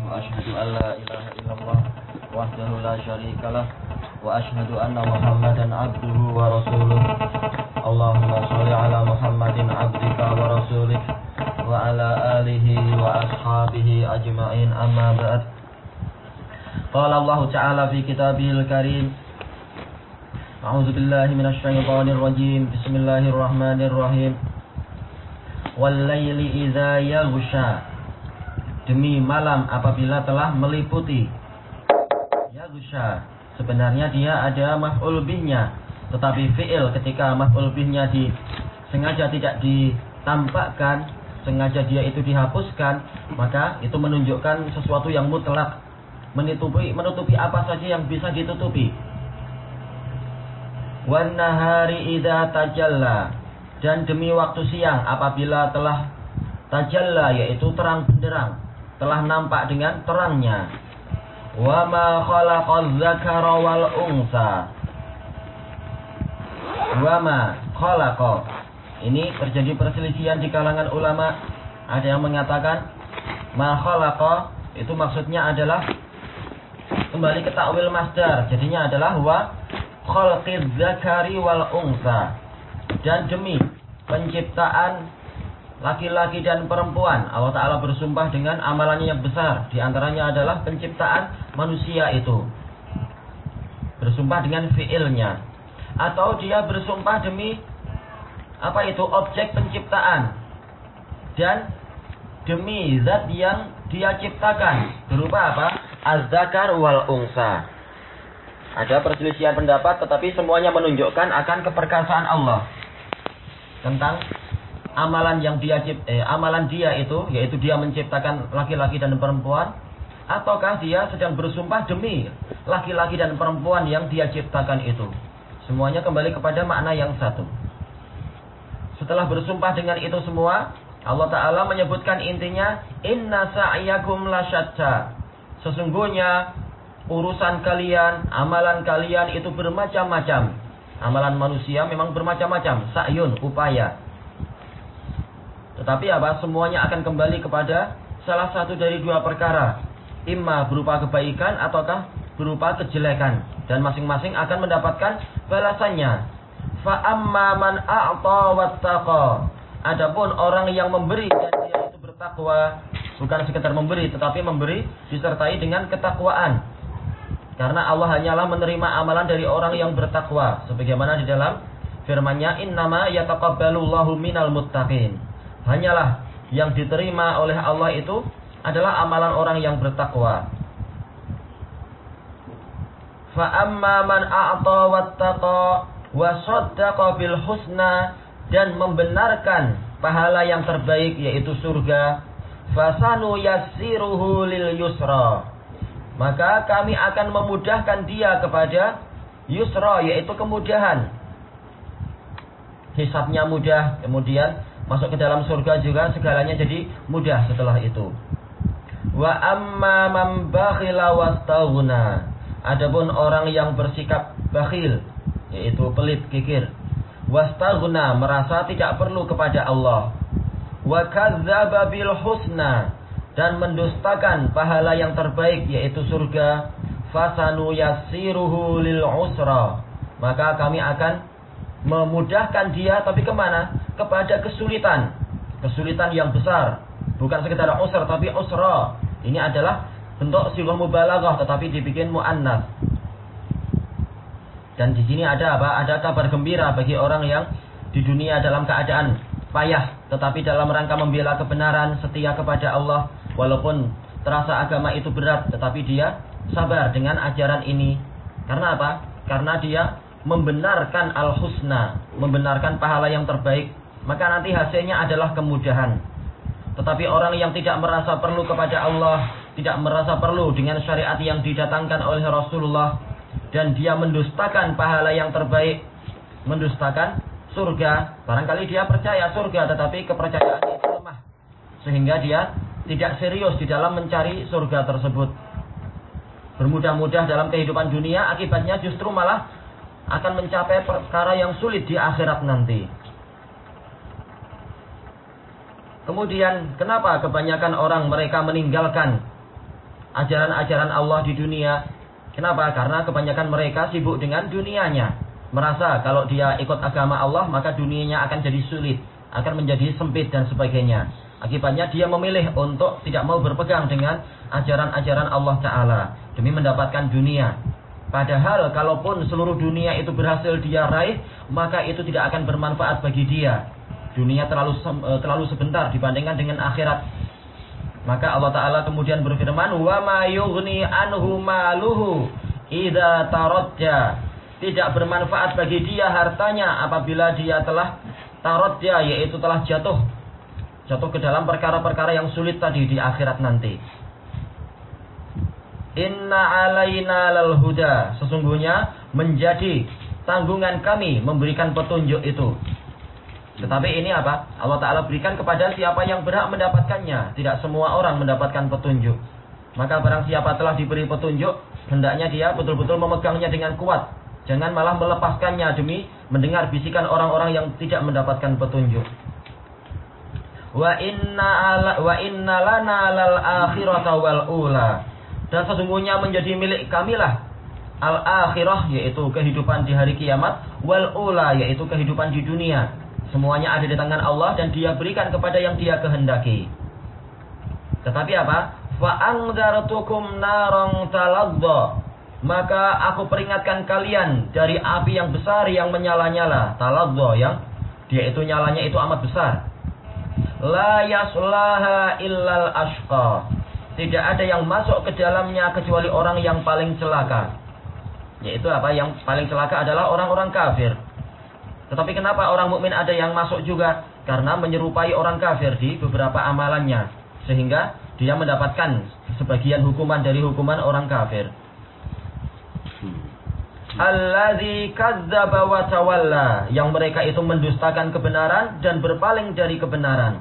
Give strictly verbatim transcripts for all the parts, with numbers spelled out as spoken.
وأشهد أن لا إله إلا الله وحده لا شريك له وأشهد أن محمدا عبده ورسوله اللهم صل على محمد عبدك ورسولك وعلى آله وأصحابه أجمعين أما بعد قال الله تعالى في كتابه الكريم أعوذ بالله من الشيطان الرجيم بسم الله الرحمن الرحيم والليل إذا يغشى demi malam apabila telah meliputi. Yaghsha sebenarnya dia ada maf'ul bihnya, tetapi fi'il ketika maf'ul bihnya di sengaja tidak ditampakkan, sengaja dia itu dihapuskan, maka itu menunjukkan sesuatu yang mutlak, menutupi menutupi apa saja yang bisa ditutupi. Wan nahari idza tajalla, dan demi waktu siang apabila telah tajalla yaitu terang benderang, telah nampak dengan terangnya. Wa ma khalaqaz zakara wal unsa. Wa ma khalaqa. Ini terjadi perselisihan di kalangan ulama. Ada yang mengatakan ma khalaqa itu maksudnya adalah kembali ke takwil masdar. Jadinya adalah wa khalqiz zakari wal unsa. Dan demi penciptaan laki-laki dan perempuan, Allah Ta'ala bersumpah dengan amalannya yang besar. Di antaranya adalah penciptaan manusia itu. Bersumpah dengan fi'ilnya. Atau dia bersumpah demi apa itu objek penciptaan. Dan demi zat yang dia ciptakan. Berupa apa? Az-zakar wal unsa. Ada perselisihan pendapat, tetapi semuanya menunjukkan akan keperkasaan Allah. Tentang amalan yang dia eh, amalan dia itu, yaitu dia menciptakan laki-laki dan perempuan, ataukah dia sedang bersumpah demi laki-laki dan perempuan yang dia ciptakan itu. Semuanya kembali kepada makna yang satu. Setelah bersumpah dengan itu semua, Allah Ta'ala menyebutkan intinya, inna sa'yakum lasyatta. Sesungguhnya urusan kalian, amalan kalian itu bermacam-macam. Amalan manusia memang bermacam-macam, sa'yun, upaya. Tetapi apa? Semuanya akan kembali kepada salah satu dari dua perkara. Imma berupa kebaikan ataukah berupa kejelekan. Dan masing-masing akan mendapatkan balasannya. Fa amma man a'ta wattaqa. Adapun orang yang memberi dan dia itu bertakwa, bukan sekedar memberi tetapi memberi disertai dengan ketakwaan. Karena Allah hanyalah menerima amalan dari orang yang bertakwa. Sebagaimana di dalam firman-Nya, innama yataqabbalullahu minal muttaqin. Hanyalah yang diterima oleh Allah itu adalah amalan orang yang bertakwa. Fa amma man a'ta wattaqa wa shaddaqa bil husna, dan membenarkan pahala yang terbaik yaitu surga, fasanu yassiruhu lil yusra, maka kami akan memudahkan dia kepada yusra, yaitu kemudahan. Hisabnya mudah, kemudian masuk ke dalam surga juga segalanya jadi mudah setelah itu. Wa amma man bakhila wastaghna. Adapun orang yang bersikap bakhil, yaitu pelit, kikir, wastaghna, merasa tidak perlu kepada Allah. Wa kadzdzaba bil husna, dan mendustakan pahala yang terbaik yaitu surga, fasanu yassiruhu lil usra, maka kami akan memudahkan dia, tapi kemana? Kepada kesulitan. Kesulitan yang besar. Bukan sekedar usra, tapi usra. Ini adalah bentuk sighah mubalaghah, tetapi dibikin mu'annas. Dan di sini ada apa? Ada kabar gembira bagi orang yang di dunia dalam keadaan payah, tetapi dalam rangka membela kebenaran, setia kepada Allah. Walaupun terasa agama itu berat, tetapi dia sabar dengan ajaran ini. Karena apa? Karena dia membenarkan al-husna, membenarkan pahala yang terbaik, maka nanti hasilnya adalah kemudahan. Tetapi orang yang tidak merasa perlu kepada Allah, tidak merasa perlu dengan syariat yang didatangkan oleh Rasulullah, dan dia mendustakan pahala yang terbaik, mendustakan surga, barangkali dia percaya surga, tetapi kepercayaannya itu lemah, sehingga dia tidak serius di dalam mencari surga tersebut. Bermudah-mudah dalam kehidupan dunia, akibatnya justru malah akan mencapai perkara yang sulit di akhirat nanti. Kemudian kenapa kebanyakan orang mereka meninggalkan ajaran-ajaran Allah di dunia. Kenapa? Karena kebanyakan mereka sibuk dengan dunianya. Merasa kalau dia ikut agama Allah, maka dunianya akan jadi sulit, akan menjadi sempit dan sebagainya. Akibatnya dia memilih untuk tidak mau berpegang dengan ajaran-ajaran Allah Ta'ala demi mendapatkan dunia. Padahal kalaupun seluruh dunia itu berhasil dia raih, maka itu tidak akan bermanfaat bagi dia. Dunia terlalu terlalu sebentar dibandingkan dengan akhirat. Maka Allah Ta'ala kemudian berfirman, wa ma yughni anhu maluhu idza taradda. Tidak bermanfaat bagi dia hartanya apabila dia telah taradda, yaitu telah jatuh jatuh ke dalam perkara-perkara yang sulit tadi di akhirat nanti. Inna alaina lal huda. Sesungguhnya menjadi tanggungan kami memberikan petunjuk itu. Tetapi ini apa? Allah Ta'ala berikan kepada siapa yang berhak mendapatkannya. Tidak semua orang mendapatkan petunjuk. Maka barang siapa telah diberi petunjuk, hendaknya dia betul-betul memegangnya dengan kuat. Jangan malah melepaskannya demi mendengar bisikan orang-orang yang tidak mendapatkan petunjuk. Wa inna ala, wa inna lana lal akhirata wal ula. Dan sesungguhnya menjadi milik kamilah al-akhirah, yaitu kehidupan di hari kiamat, wal ula, yaitu kehidupan di dunia. Semuanya ada di tangan Allah dan dia berikan kepada yang dia kehendaki. Tetapi apa? Fa'angdartukum narang taladda. Maka aku peringatkan kalian dari api yang besar yang menyala-nyala. Taladda, yang dia itu nyalanya itu amat besar. La yaslaha illal ashqa. Tidak ada yang masuk ke dalamnya kecuali orang yang paling celaka. Yaitu apa? Yang paling celaka adalah orang-orang kafir. Tetapi kenapa orang mukmin ada yang masuk juga? Karena menyerupai orang kafir di beberapa amalannya. Sehingga dia mendapatkan sebagian hukuman dari hukuman orang kafir. Alladzi kadzdzaba wa tawalla. Yang mereka itu mendustakan kebenaran dan berpaling dari kebenaran.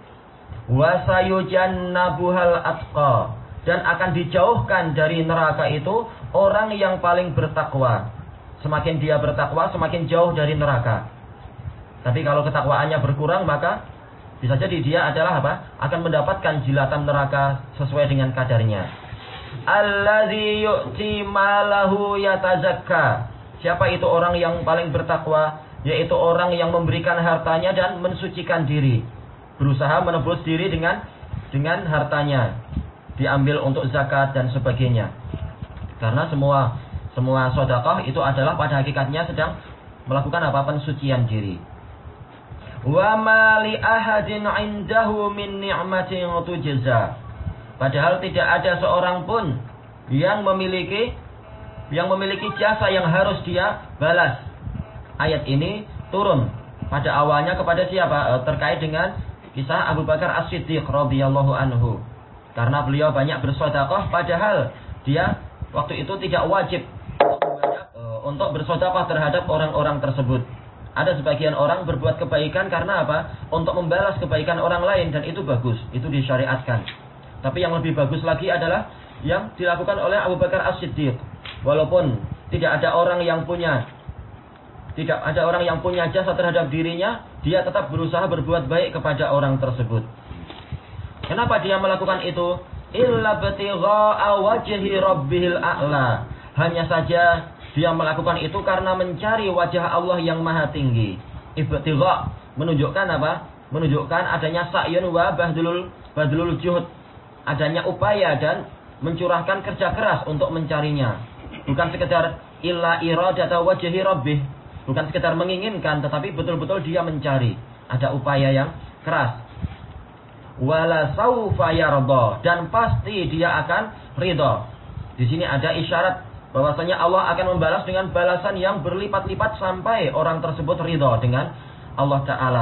Wa sayujannabuhal atqa. Dan akan dijauhkan dari neraka itu orang yang paling bertakwa. Semakin dia bertakwa, semakin jauh dari neraka. Tapi kalau ketakwaannya berkurang, maka bisa jadi dia adalah apa? Akan mendapatkan jilatan neraka sesuai dengan kadarnya. Alladzi yu'ti malahu yatazakka. Siapa itu orang yang paling bertakwa? Yaitu orang yang memberikan hartanya dan mensucikan diri. Berusaha menebus diri dengan dengan hartanya. Diambil untuk zakat dan sebagainya. Karena semua semua sedekah itu adalah pada hakikatnya sedang melakukan apa? Pensucian diri. Wa ma li ahadin 'indahu min ni'matin tujza. Padahal tidak ada seorang pun yang memiliki yang memiliki jasa yang harus dia balas. Ayat ini turun pada awalnya kepada siapa? Terkait dengan kisah Abu Bakar As-Siddiq radhiyallahu anhu. Karena beliau banyak bersedekah padahal dia waktu itu tidak wajib untuk bersedekah terhadap orang-orang tersebut. Ada sebagian orang berbuat kebaikan karena apa? Untuk membalas kebaikan orang lain, dan itu bagus, itu disyariatkan. Tapi yang lebih bagus lagi adalah yang dilakukan oleh Abu Bakar As-Siddiq. Walaupun tidak ada orang yang punya tidak ada orang yang punya jasa terhadap dirinya, dia tetap berusaha berbuat baik kepada orang tersebut. Kenapa dia melakukan itu? Illa batigha'a wajhi rabbihil a'la. Hanya saja dia melakukan itu karena mencari wajah Allah yang maha tinggi. Ibtigha menunjukkan apa? Menunjukkan adanya sa'yun wa badlul badlul juhud. Adanya upaya dan mencurahkan kerja keras untuk mencarinya. Bukan sekedar illa iradata wajhi rabbih. Bukan sekedar menginginkan, tetapi betul-betul dia mencari. Ada upaya yang keras. Wala saufa yarda, dan pasti dia akan ridha. Di sini ada isyarat bahwasanya Allah akan membalas dengan balasan yang berlipat-lipat sampai orang tersebut ridha dengan Allah Ta'ala.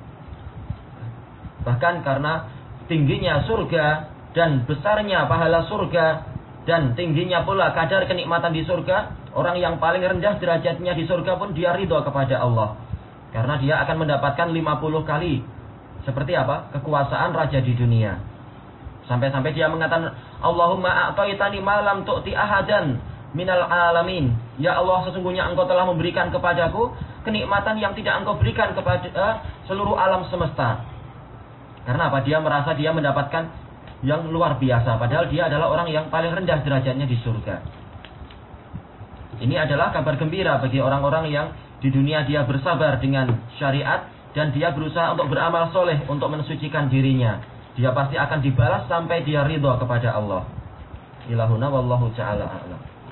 Bahkan karena tingginya surga dan besarnya pahala surga dan tingginya pula kadar kenikmatan di surga, orang yang paling rendah derajatnya di surga pun dia ridha kepada Allah. Karena dia akan mendapatkan lima puluh kali seperti apa? Kekuasaan raja di dunia. Sampai-sampai dia mengatakan, Allahumma a'taitani ma lam tu'ti ahadan minal alamin. Ya Allah, sesungguhnya engkau telah memberikan kepadaku kenikmatan yang tidak engkau berikan kepada uh, seluruh alam semesta. Karena apa? Dia merasa dia mendapatkan yang luar biasa. Padahal dia adalah orang yang paling rendah derajatnya di surga. Ini adalah kabar gembira bagi orang-orang yang di dunia dia bersabar dengan syariat. Dan dia berusaha untuk beramal soleh untuk mensucikan dirinya. Dia pasti akan dibalas sampai dia ridho kepada Allah. Ilahuna wallahu ta'ala a'lam.